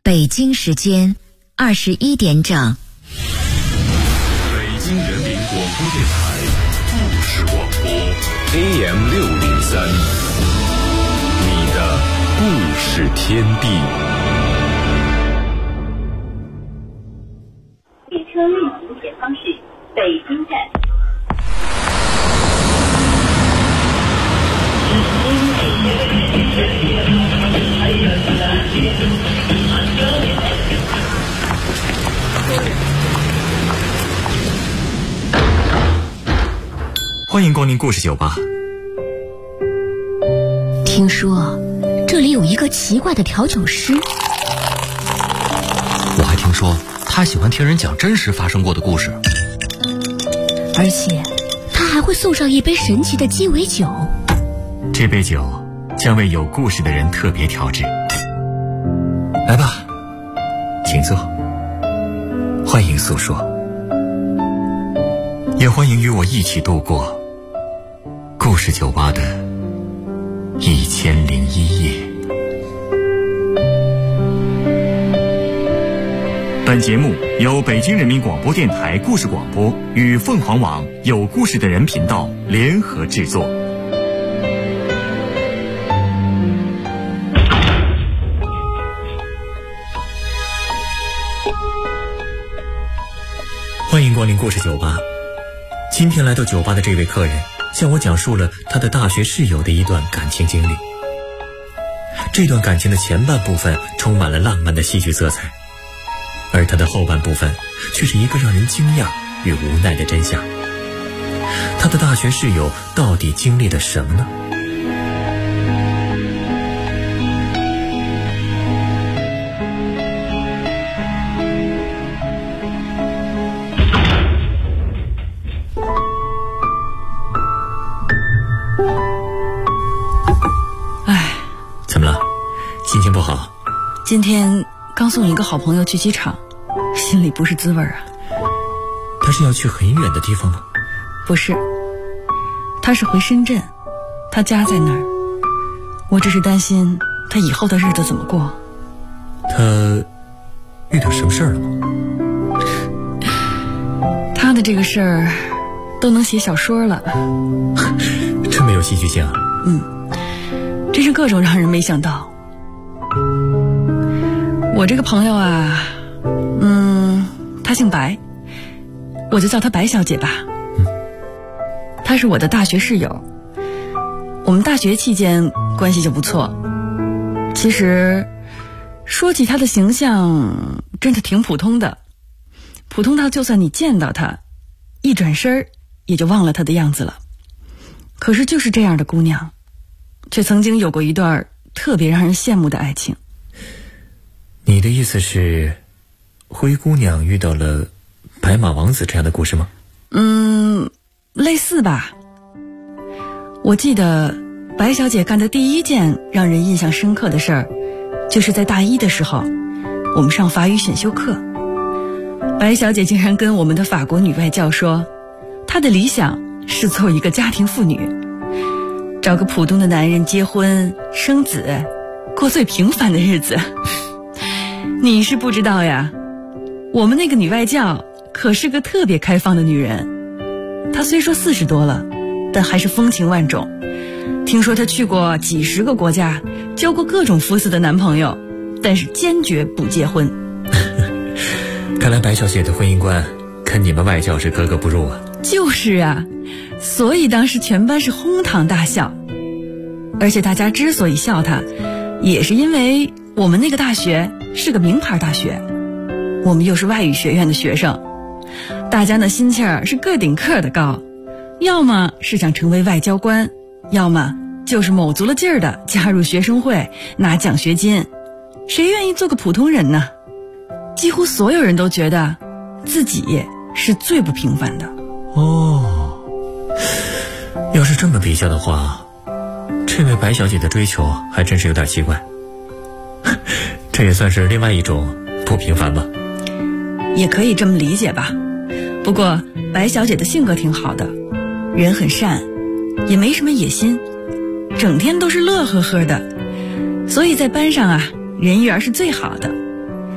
北京时间21点整。 北京人民广播电台故事广播 AM603，你的故事天地。 列车运行前方是北京站。 欢迎光临故事酒吧。 听说这里有一个奇怪的调酒师， 我还听说他喜欢听人讲真实发生过的故事， 而且他还会送上一杯神奇的鸡尾酒。 这杯酒将为有故事的人特别调制。来吧，请坐，欢迎诉说，也欢迎与我一起度过故事酒吧的1001夜。本节目由北京人民广播电台故事广播与凤凰网有故事的人频道联合制作。欢迎光临故事酒吧。今天来到酒吧的这位客人向我讲述了他的大学室友的一段感情经历。这段感情的前半部分充满了浪漫的戏剧色彩，而他的后半部分却是一个让人惊讶与无奈的真相。他的大学室友到底经历了什么呢？怎么了？心情不好？ 今天刚送一个好朋友去机场，心里不是滋味啊。 他是要去很远的地方吗？ 不是，他是回深圳，他家在那儿。我只是担心他以后的日子怎么过。 他遇到什么事儿了吗？ 他的这个事儿都能写小说了。 真没有戏剧性啊。 真是各种让人没想到。我这个朋友啊，她姓白，我就叫她白小姐吧。她是我的大学室友，我们大学期间关系就不错。其实说起她的形象真的挺普通的，普通到就算你见到她一转身也就忘了她的样子了。可是就是这样的姑娘，却曾经有过一段特别让人羡慕的爱情。 你的意思是灰姑娘遇到了白马王子这样的故事吗？ 类似吧。我记得白小姐干的第一件让人印象深刻的事儿，就是在大一的时候，我们上法语选修课，白小姐竟然跟我们的法国女外教说，她的理想是做一个家庭妇女，找个普通的男人结婚生子，过最平凡的日子。你是不知道呀，我们那个女外教可是个特别开放的女人。她虽说40多了，但还是风情万种。听说她去过几10个国家，交过各种肤色的男朋友，但是坚决不结婚。 看来白小姐的婚姻观跟你们外教是格格不入啊。 就是啊，所以当时全班是哄堂大笑。而且大家之所以笑她，也是因为我们那个大学是个名牌大学，我们又是外语学院的学生，大家的心气儿是个顶个的高，要么是想成为外交官，要么就是卯足了劲儿的加入学生会拿奖学金。谁愿意做个普通人呢？几乎所有人都觉得自己是最不平凡的。 要是这么比较的话，这位白小姐的追求还真是有点奇怪。这也算是另外一种不平凡吧。 也可以这么理解吧。不过白小姐的性格挺好的，人很善，也没什么野心，整天都是乐呵呵的，所以在班上啊，人缘是最好的。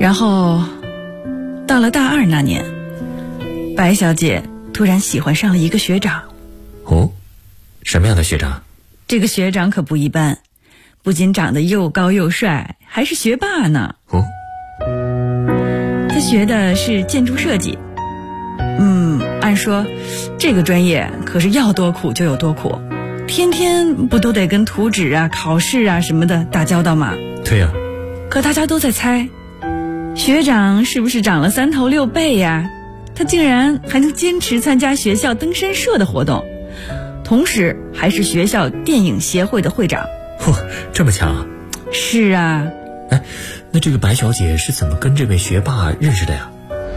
然后到了大2那年，白小姐突然喜欢上了一个学长。 哦，什么样的学长？ 这个学长可不一般，不仅长得又高又帅，还是学霸呢。 哦， 他学的是建筑设计。按说这个专业可是要多苦就有多苦，天天不都得跟图纸啊、考试啊什么的打交道吗？ 对呀。 可大家都在猜，学长是不是长了3头6臂呀？他竟然还能坚持参加学校登山社的活动，同时还是学校电影协会的会长。 这么强啊！ 是啊。 那这个白小姐是怎么跟这位学霸认识的呀？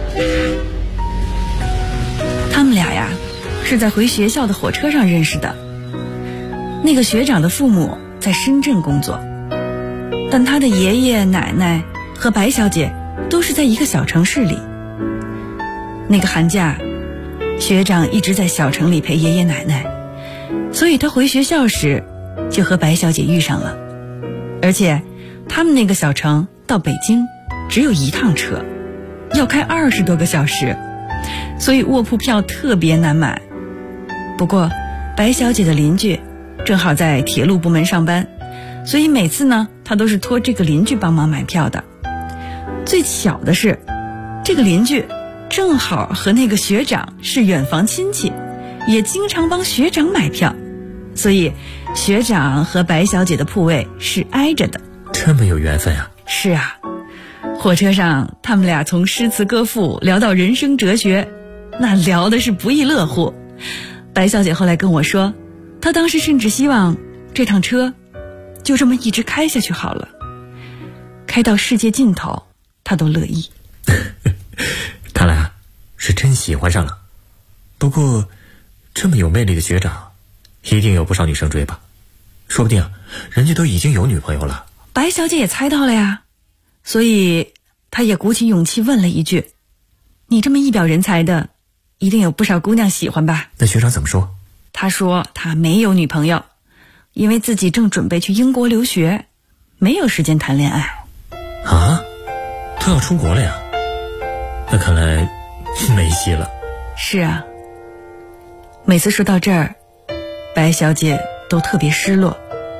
他们俩呀，是在回学校的火车上认识的。那个学长的父母在深圳工作，但他的爷爷奶奶和白小姐都是在一个小城市里。那个寒假，学长一直在小城里陪爷爷奶奶，所以他回学校时就和白小姐遇上了。而且他们那个小城到北京只有1趟车，要开20多个小时，所以卧铺票特别难买。不过白小姐的邻居正好在铁路部门上班，所以每次呢，她都是托这个邻居帮忙买票的。最巧的是，这个邻居正好和那个学长是远房亲戚，也经常帮学长买票，所以学长和白小姐的铺位是挨着的。 这么有缘分啊！ 是啊，火车上他们俩从诗词歌赋聊到人生哲学，那聊的是不亦乐乎。白小姐后来跟我说，她当时甚至希望这趟车就这么一直开下去好了，开到世界尽头她都乐意。 看来是真喜欢上了。不过这么有魅力的学长一定有不少女生追吧，说不定人家都已经有女朋友了。 白小姐也猜到了呀，所以她也鼓起勇气问了一句，你这么一表人才的，一定有不少姑娘喜欢吧？ 那学长怎么说？ 他说他没有女朋友，因为自己正准备去英国留学，没有时间谈恋爱。 啊？都要出国了呀？那看来没戏了。 是啊，每次说到这儿，白小姐都特别失落。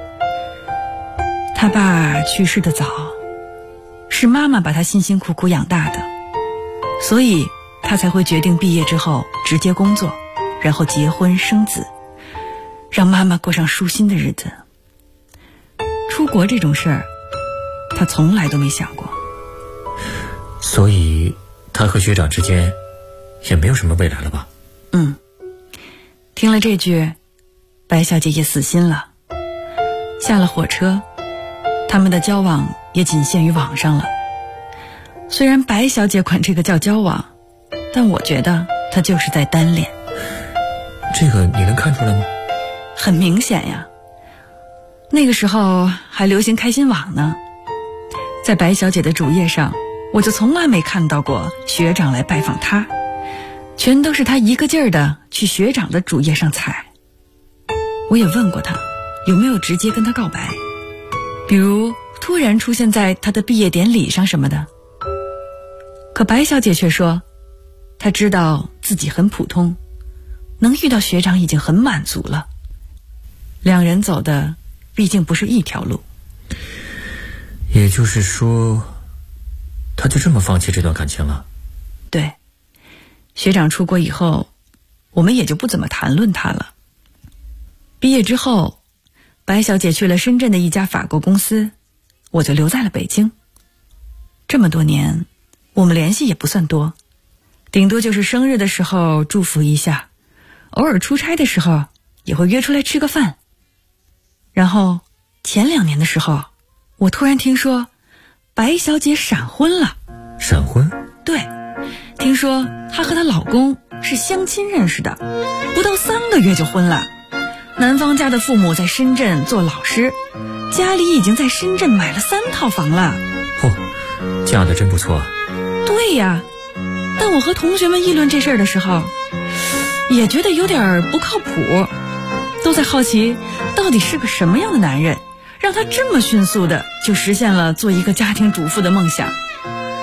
她爸去世的早，是妈妈把她辛辛苦苦养大的，所以她才会决定毕业之后直接工作，然后结婚生子，让妈妈过上舒心的日子。出国这种事儿，她从来都没想过。 所以她和学长之间也没有什么未来了吧？ 听了这句，白小姐也死心了。下了火车，他们的交往也仅限于网上了。虽然白小姐管这个叫交往，但我觉得她就是在单恋。 这个你能看出来吗？ 很明显呀，那个时候还流行开心网呢，在白小姐的主页上，我就从来没看到过学长来拜访她，全都是她一个劲儿的去学长的主页上踩。我也问过她有没有直接跟他告白，比如突然出现在他的毕业典礼上什么的。可白小姐却说，她知道自己很普通，能遇到学长已经很满足了。两人走的毕竟不是一条路。 也就是说，他就这么放弃这段感情了？ 对，学长出国以后，我们也就不怎么谈论他了。毕业之后，白小姐去了深圳的一家法国公司，我就留在了北京。这么多年，我们联系也不算多，顶多就是生日的时候祝福一下，偶尔出差的时候也会约出来吃个饭。然后前2年的时候，我突然听说白小姐闪婚了。 闪婚？ 对，听说她和她老公是相亲认识的，不到3个月就婚了。男方家的父母在深圳做老师，家里已经在深圳买了3套房了。 嫁得真不错。 对呀，但我和同学们议论这事儿的时候，也觉得有点不靠谱，都在好奇到底是个什么样的男人，让他这么迅速的就实现了做一个家庭主妇的梦想。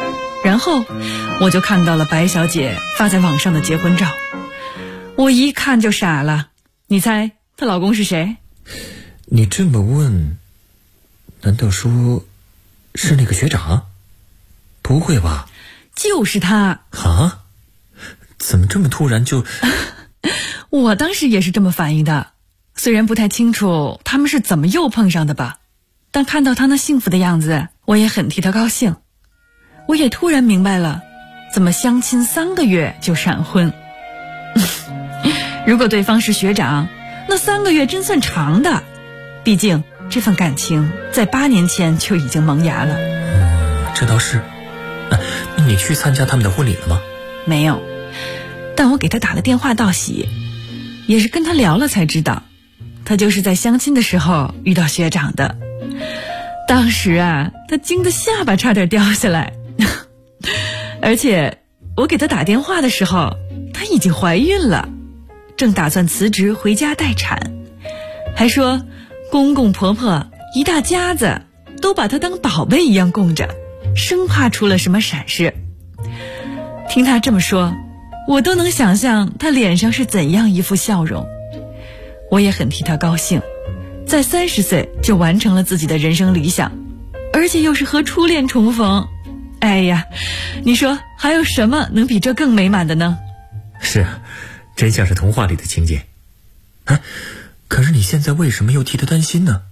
然后我就看到了白小姐发在网上的结婚照，我一看就傻了。你猜她老公是谁？ 你这么问，难道说是那个学长？不会吧？ 就是他。 啊？怎么这么突然就…… 我当时也是这么反应的，虽然不太清楚他们是怎么又碰上的吧，但看到他那幸福的样子，我也很替他高兴。我也突然明白了，怎么相亲3个月就闪婚。如果对方是学长，那3个月真算长的，毕竟这份感情在8年前就已经萌芽了。 这倒是。你去参加他们的婚礼了吗？ 没有，但我给他打了电话道喜，也是跟他聊了才知道，他就是在相亲的时候遇到学长的。当时啊，他惊得下巴差点掉下来。而且我给他打电话的时候，她已经怀孕了，正打算辞职回家待产，还说公公婆婆一大家子都把她当宝贝一样供着，生怕出了什么闪失。听她这么说，我都能想象她脸上是怎样一副笑容。我也很替她高兴，在30岁就完成了自己的人生理想，而且又是和初恋重逢。哎呀，你说还有什么能比这更美满的呢？ 是啊，真像是童话里的情节。可是你现在为什么又替她担心呢？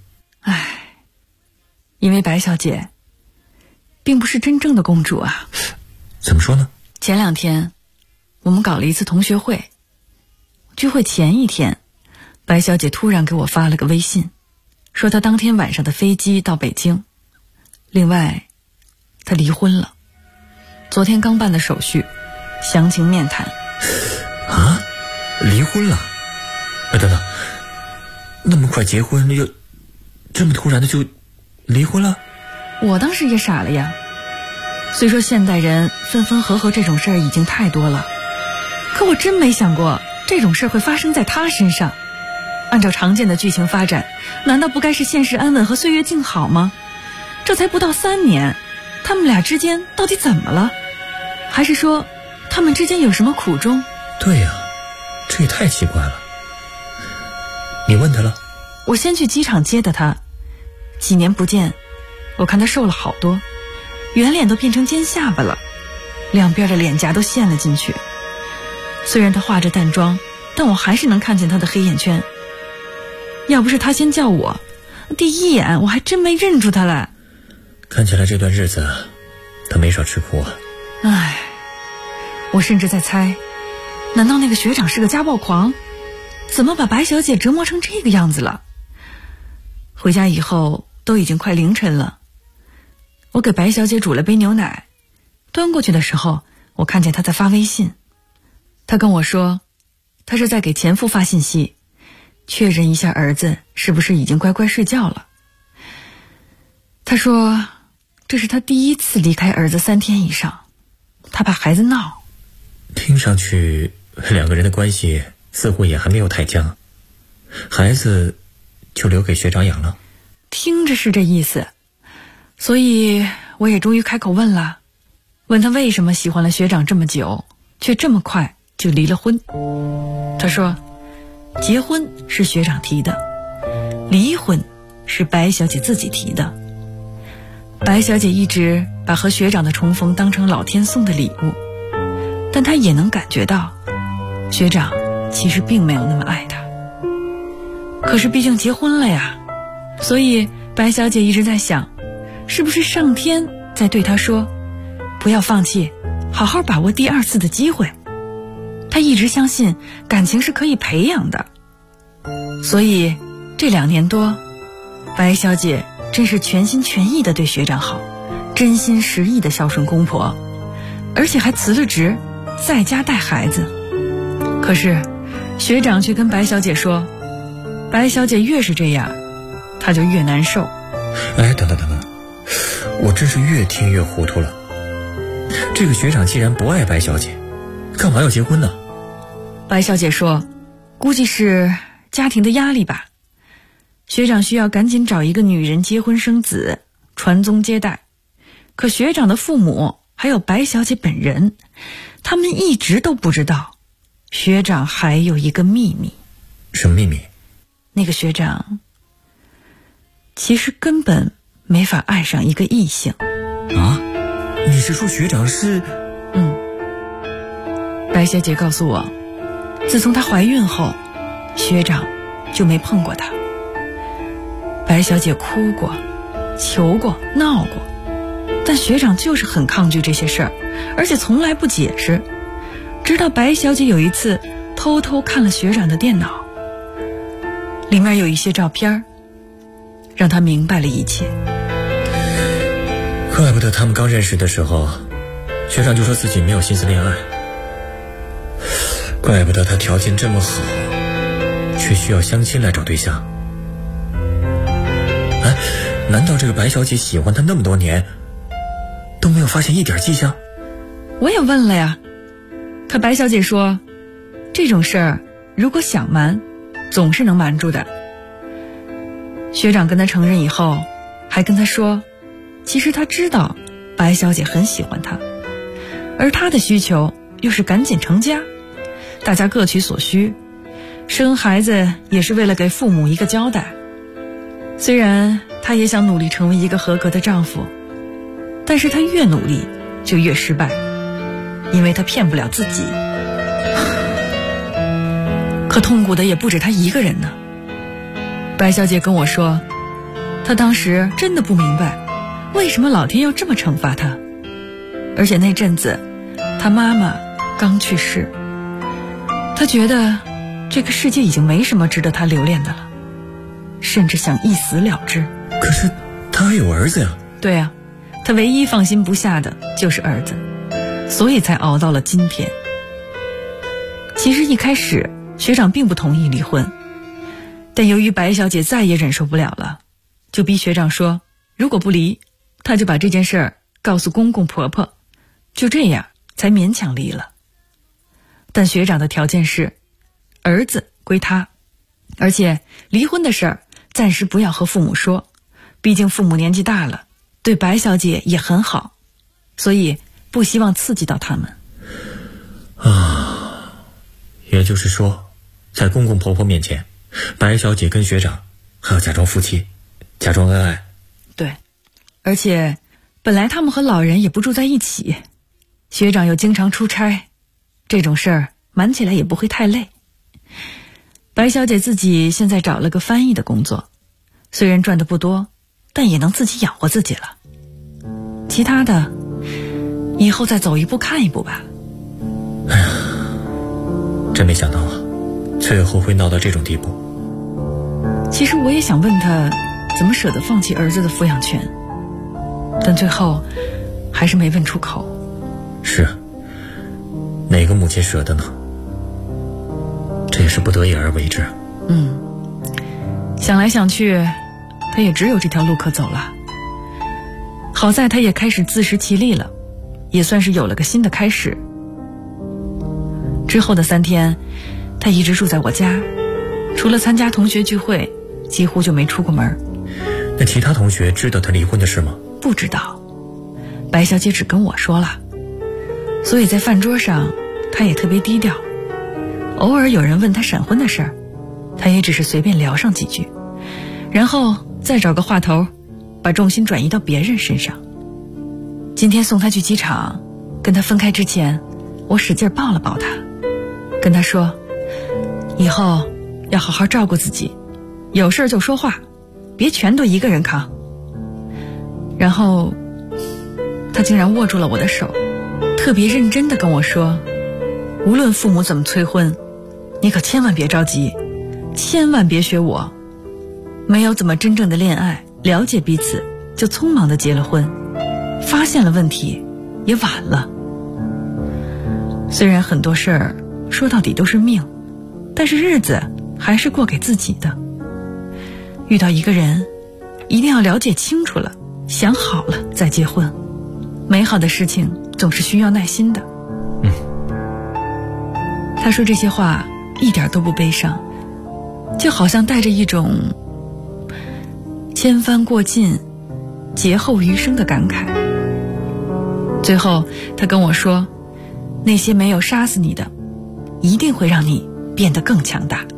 因为白小姐并不是真正的公主啊。 怎么说呢？ 前2天我们搞了一次同学会，聚会前1天，白小姐突然给我发了个微信，说她当天晚上的飞机到北京，另外她离婚了，昨天刚办的手续，详情面谈。 啊？离婚了？等等，那么快结婚，又这么突然的就离婚了？ 我当时也傻了呀。虽说现代人分分合合这种事儿已经太多了，可我真没想过这种事儿会发生在她身上。按照常见的剧情发展，难道不该是现实安稳和岁月静好吗？这才不到3年，他们俩之间到底怎么了？还是说他们之间有什么苦衷？ 对呀，这也太奇怪了。你问他了？ 我先去机场接的他，几年不见，我看他瘦了好多，圆脸都变成尖下巴了，两边的脸颊都陷了进去。虽然他化着淡妆，但我还是能看见他的黑眼圈。要不是他先叫我，第一眼我还真没认出他来。 看起来这段日子他没少吃苦啊。 我甚至在猜，难道那个学长是个家暴狂？怎么把白小姐折磨成这个样子了？回家以后都已经快凌晨了，我给白小姐煮了杯牛奶，端过去的时候，我看见她在发微信。她跟我说，她是在给前夫发信息，确认一下儿子是不是已经乖乖睡觉了。她说这是她第1次离开儿子3天以上，她怕孩子闹。 听上去2个人的关系似乎也还没有太僵，孩子就留给学长养了。 听着是这意思，所以我也终于开口问了，问他为什么喜欢了学长这么久，却这么快就离了婚。他说结婚是学长提的，离婚是白小姐自己提的。白小姐一直把和学长的重逢当成老天送的礼物，但她也能感觉到学长其实并没有那么爱她。可是毕竟结婚了呀，所以白小姐一直在想，是不是上天在对她说，不要放弃，好好把握第2次的机会。她一直相信感情是可以培养的，所以这2年多，白小姐真是全心全意地对学长好，真心实意地孝顺公婆，而且还辞了职，在家带孩子。可是学长却跟白小姐说，白小姐越是这样，她就越难受。 等等，我真是越听越糊涂了。这个学长既然不爱白小姐，干嘛要结婚呢？ 白小姐说，估计是家庭的压力吧。学长需要赶紧找一个女人结婚生子，传宗接代。可学长的父母还有白小姐本人，他们一直都不知道学长还有一个秘密。 什么秘密？ 那个学长其实根本没法爱上一个异性。 啊？你是说学长是？ 白小姐告诉我，自从她怀孕后，学长就没碰过她。白小姐哭过，求过，闹过，但学长就是很抗拒这些事儿，而且从来不解释。直到白小姐有一次偷偷看了学长的电脑，里面有一些照片，让她明白了一切。 怪不得他们刚认识的时候，学长就说自己没有心思恋爱，怪不得他条件这么好，却需要相亲来找对象。哎，难道这个白小姐喜欢他那么多年，都没有发现一点迹象？ 我也问了呀，可白小姐说，这种事儿如果想瞒，总是能瞒住的。学长跟他承认以后，还跟他说，其实他知道白小姐很喜欢他，而他的需求又是赶紧成家，大家各取所需，生孩子也是为了给父母一个交代。虽然他也想努力成为一个合格的丈夫，但是他越努力就越失败，因为他骗不了自己。可痛苦的也不止他一个人呢。白小姐跟我说，她当时真的不明白为什么老天要这么惩罚她，而且那阵子她妈妈刚去世，她觉得这个世界已经没什么值得她留恋的了，甚至想一死了之。 可是她还有儿子呀。 对啊，她唯一放心不下的就是儿子，所以才熬到了今天。其实一开始学长并不同意离婚，但由于白小姐再也忍受不了了，就逼学长说，如果不离，她就把这件事儿告诉公公婆婆，就这样才勉强离了。但学长的条件是，儿子归他，而且离婚的事儿暂时不要和父母说，毕竟父母年纪大了，对白小姐也很好，所以不希望刺激到他们。 也就是说，在公公婆婆面前，白小姐跟学长还要假装夫妻，假装恩爱。 对，而且本来他们和老人也不住在一起，学长又经常出差，这种事儿瞒起来也不会太累。白小姐自己现在找了个翻译的工作，虽然赚得不多，但也能自己养活自己了。其他的以后再走一步看一步吧。 哎呀，真没想到啊，最后会闹到这种地步。 其实我也想问他怎么舍得放弃儿子的抚养权，但最后还是没问出口。 是，哪个母亲舍得呢？这也是不得已而为之。 想来想去，他也只有这条路可走了。好在他也开始自食其力了，也算是有了个新的开始。之后的3天，他一直住在我家，除了参加同学聚会，几乎就没出过门。 那其他同学知道他离婚的事吗？ 不知道，白小姐只跟我说了，所以在饭桌上他也特别低调，偶尔有人问他闪婚的事儿，他也只是随便聊上几句，然后再找个话头，把重心转移到别人身上。今天送他去机场，跟他分开之前，我使劲抱了抱他，跟他说，以后要好好照顾自己，有事就说话，别全都一个人扛。然后他竟然握住了我的手，特别认真地跟我说，无论父母怎么催婚，你可千万别着急，千万别学我，没有怎么真正的恋爱，了解彼此，就匆忙地结了婚，发现了问题也晚了。虽然很多事儿说到底都是命，但是日子还是过给自己的。遇到一个人，一定要了解清楚了，想好了再结婚。美好的事情总是需要耐心的。他说这些话一点都不悲伤，就好像带着一种千帆过尽劫后余生的感慨。 最后他跟我说，那些没有杀死你的，一定会让你变得更强大。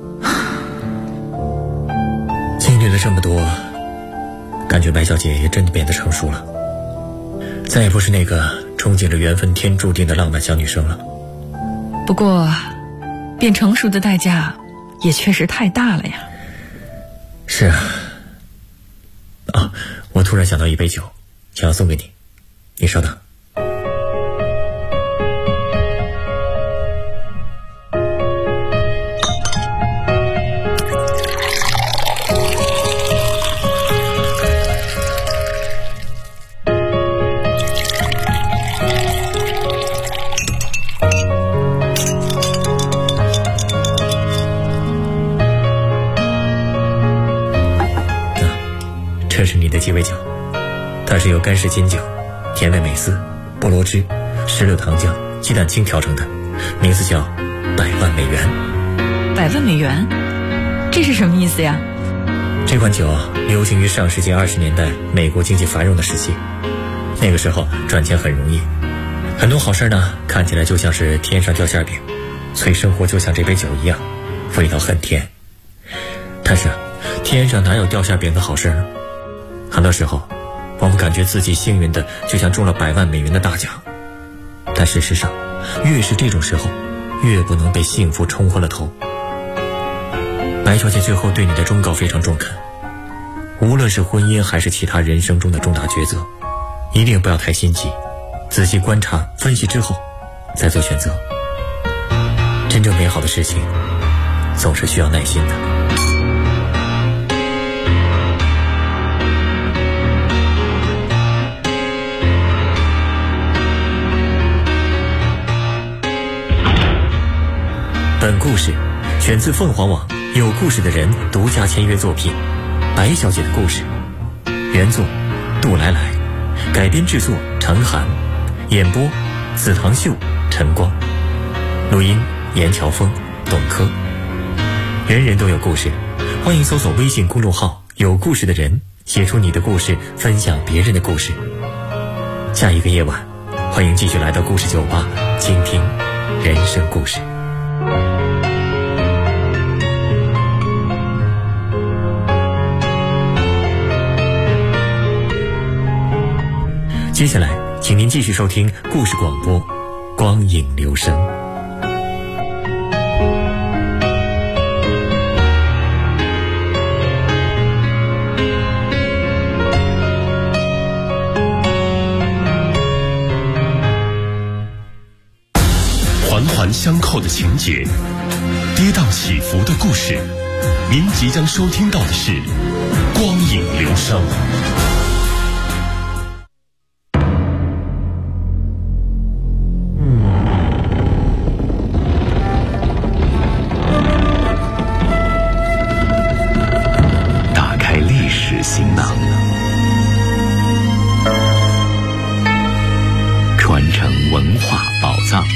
经历了这么多，感觉白小姐也真的变得成熟了，再也不是那个憧憬着缘分天注定的浪漫小女生了。 不过变成熟的代价也确实太大了呀。 是啊，我突然想到一杯酒，想要送给你，你稍等。这是你的鸡尾酒，它是由干式金酒、甜味美思、菠萝汁、石榴糖浆、鸡蛋清调成的，名字叫100万美元。 100万美元？这是什么意思呀？ 这款酒流行于上世纪20年代美国经济繁荣的时期，那个时候赚钱很容易，很多好事呢看起来就像是天上掉馅饼，所以生活就像这杯酒一样，味道很甜。但是天上哪有掉馅饼的好事呢？很多时候我们感觉自己幸运的就像中了100万美元的大奖，但事实上越是这种时候，越不能被幸福冲昏了头。白小姐最后对你的忠告非常中肯，无论是婚姻还是其他人生中的重大抉择，一定不要太心急，仔细观察分析之后再做选择。真正美好的事情总是需要耐心的。本故事选自凤凰网有故事的人独家签约作品《白小姐的故事》，原作杜来来，改编制作程涵，演播紫堂秀、陈光，录音严乔峰、董珂。人人都有故事，欢迎搜索微信公众号有故事的人，写出你的故事，分享别人的故事。下一个夜晚，欢迎继续来到故事酒吧，倾听人生故事。接下来请您继续收听故事广播光影留声。 环环相扣的情节，跌宕起伏的故事，您即将收听到的是光影留声。行囊，传承文化宝藏。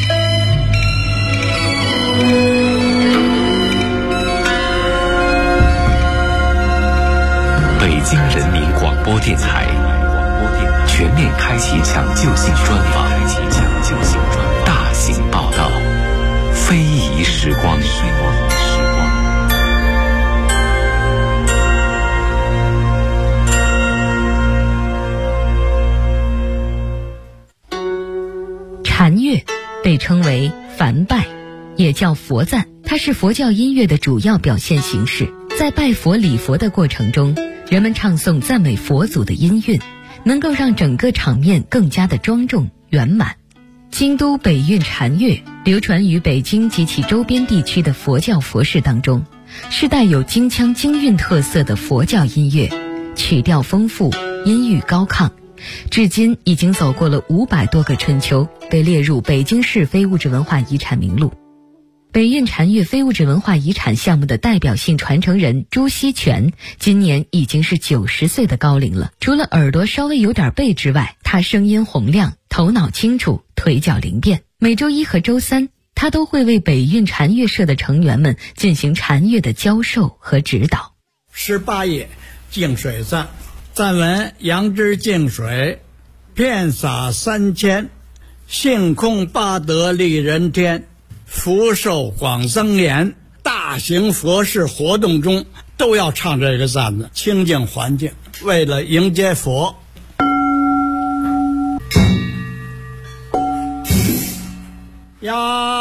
北京人民广播电台全面开启抢救性专访，大型报道，非遗时光。 禅乐被称为梵拜，也叫佛赞，它是佛教音乐的主要表现形式。在拜佛礼佛的过程中，人们唱诵赞美佛祖的音韵，能够让整个场面更加的庄重圆满。京都北韵禅乐流传于北京及其周边地区的佛教佛事当中，是带有京腔京韵特色的佛教音乐，曲调丰富，音域高亢，至今已经走过了500多个春秋，被列入北京市非物质文化遗产名录。北韵禅乐非物质文化遗产项目的代表性传承人朱锡全今年已经是90岁的高龄了。除了耳朵稍微有点背之外，他声音洪亮，头脑清楚，腿脚灵便。每周一和周三，他都会为北韵禅乐社的成员们进行禅乐的教授和指导。 18页净水赞，赞文杨之净水， 遍洒三千，性空八德利人天，福寿广增延。大型佛事活动中都要唱这个赞子，清净环境，为了迎接佛。呀，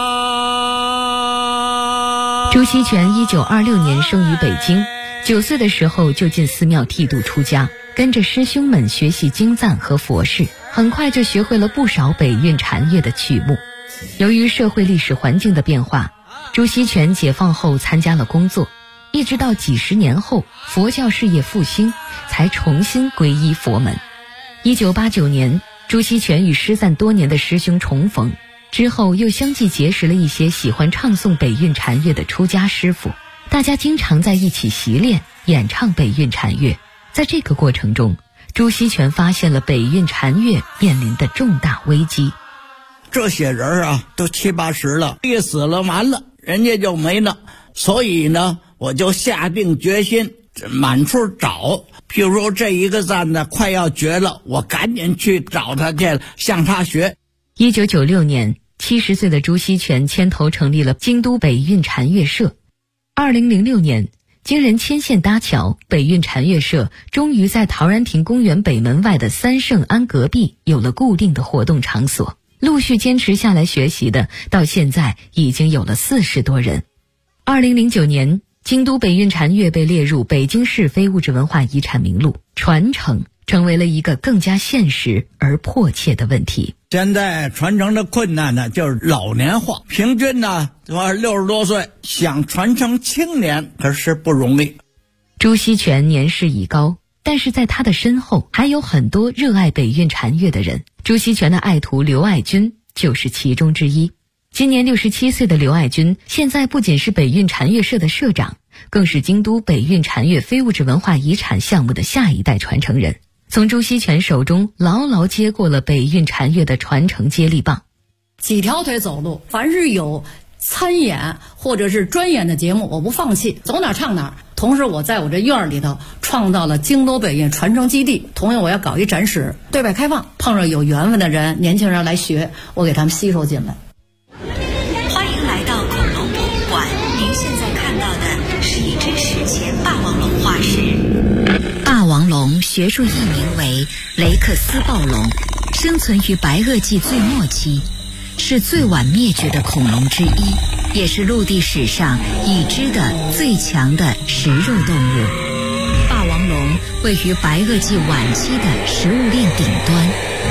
朱锡全1926年生于北京，9岁的时候就进寺庙剃度出家，跟着师兄们学习经赞和佛事，很快就学会了不少北韵禅乐的曲目。由于社会历史环境的变化，朱锡全解放后参加了工作，一直到几十年后佛教事业复兴，才重新皈依佛门。1989年，朱锡全与失散多年的师兄重逢，之后又相继结识了一些喜欢唱诵北韵禅乐的出家师傅，大家经常在一起习练演唱北韵禅乐。在这个过程中，朱锡全发现了北韵禅乐面临的重大危机。 这些人啊，都70、80了，一死了完了，人家就没了。所以呢，我就下定决心满处找。譬如说这一个赞呢快要绝了，我赶紧去找他去，向他学。 1996年，70岁的朱锡全牵头成立了京都北韵禅乐社。2006年，经人牵线搭桥，北韵禅乐社终于在陶然亭公园北门外的三圣庵隔壁有了固定的活动场所。陆续坚持下来学习的，到现在已经有了40多人。2009年，京都北韵禅乐被列入北京市非物质文化遗产名录，传承成为了一个更加现实而迫切的问题。 现在传承的困难呢，就是老年化，平均呢60多岁，想传承青年可是不容易。 朱锡全年事已高，但是在他的身后还有很多热爱北韵禅乐的人。朱锡全的爱徒刘爱军就是其中之一。今年67岁的刘爱军，现在不仅是北韵禅乐社的社长，更是京都北韵禅乐非物质文化遗产项目的下一代传承人，从朱锡全手中牢牢接过了北韵禅乐的传承接力棒。 几条腿走路，凡是有参演或者是专演的节目，我不放弃，走哪唱哪。同时我在我这院里头创造了京都北韵传承基地，同样我要搞一展示，对外开放，碰上有缘分的人，年轻人来学，我给他们吸收进来。 欢迎来到恐龙博物馆，您现在看到的是一只史前霸王龙化石。霸王龙学术译名为雷克斯暴龙，生存于白垩纪最末期，是最晚灭绝的恐龙之一，也是陆地史上已知的最强的食肉动物。霸王龙位于白垩纪晚期的食物链顶端。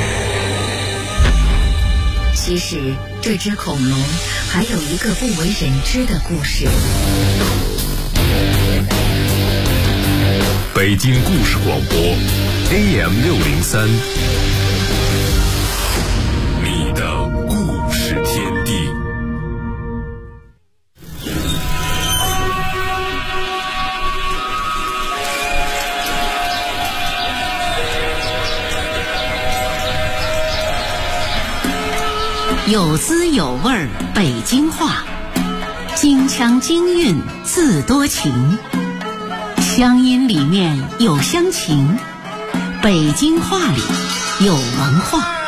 其实这只恐龙还有一个不为人知的故事。 北京故事广播 AM603，你的故事天地。 有滋有味儿北京话，京腔京韵自多情，乡音里面有乡情，北京话里有文化。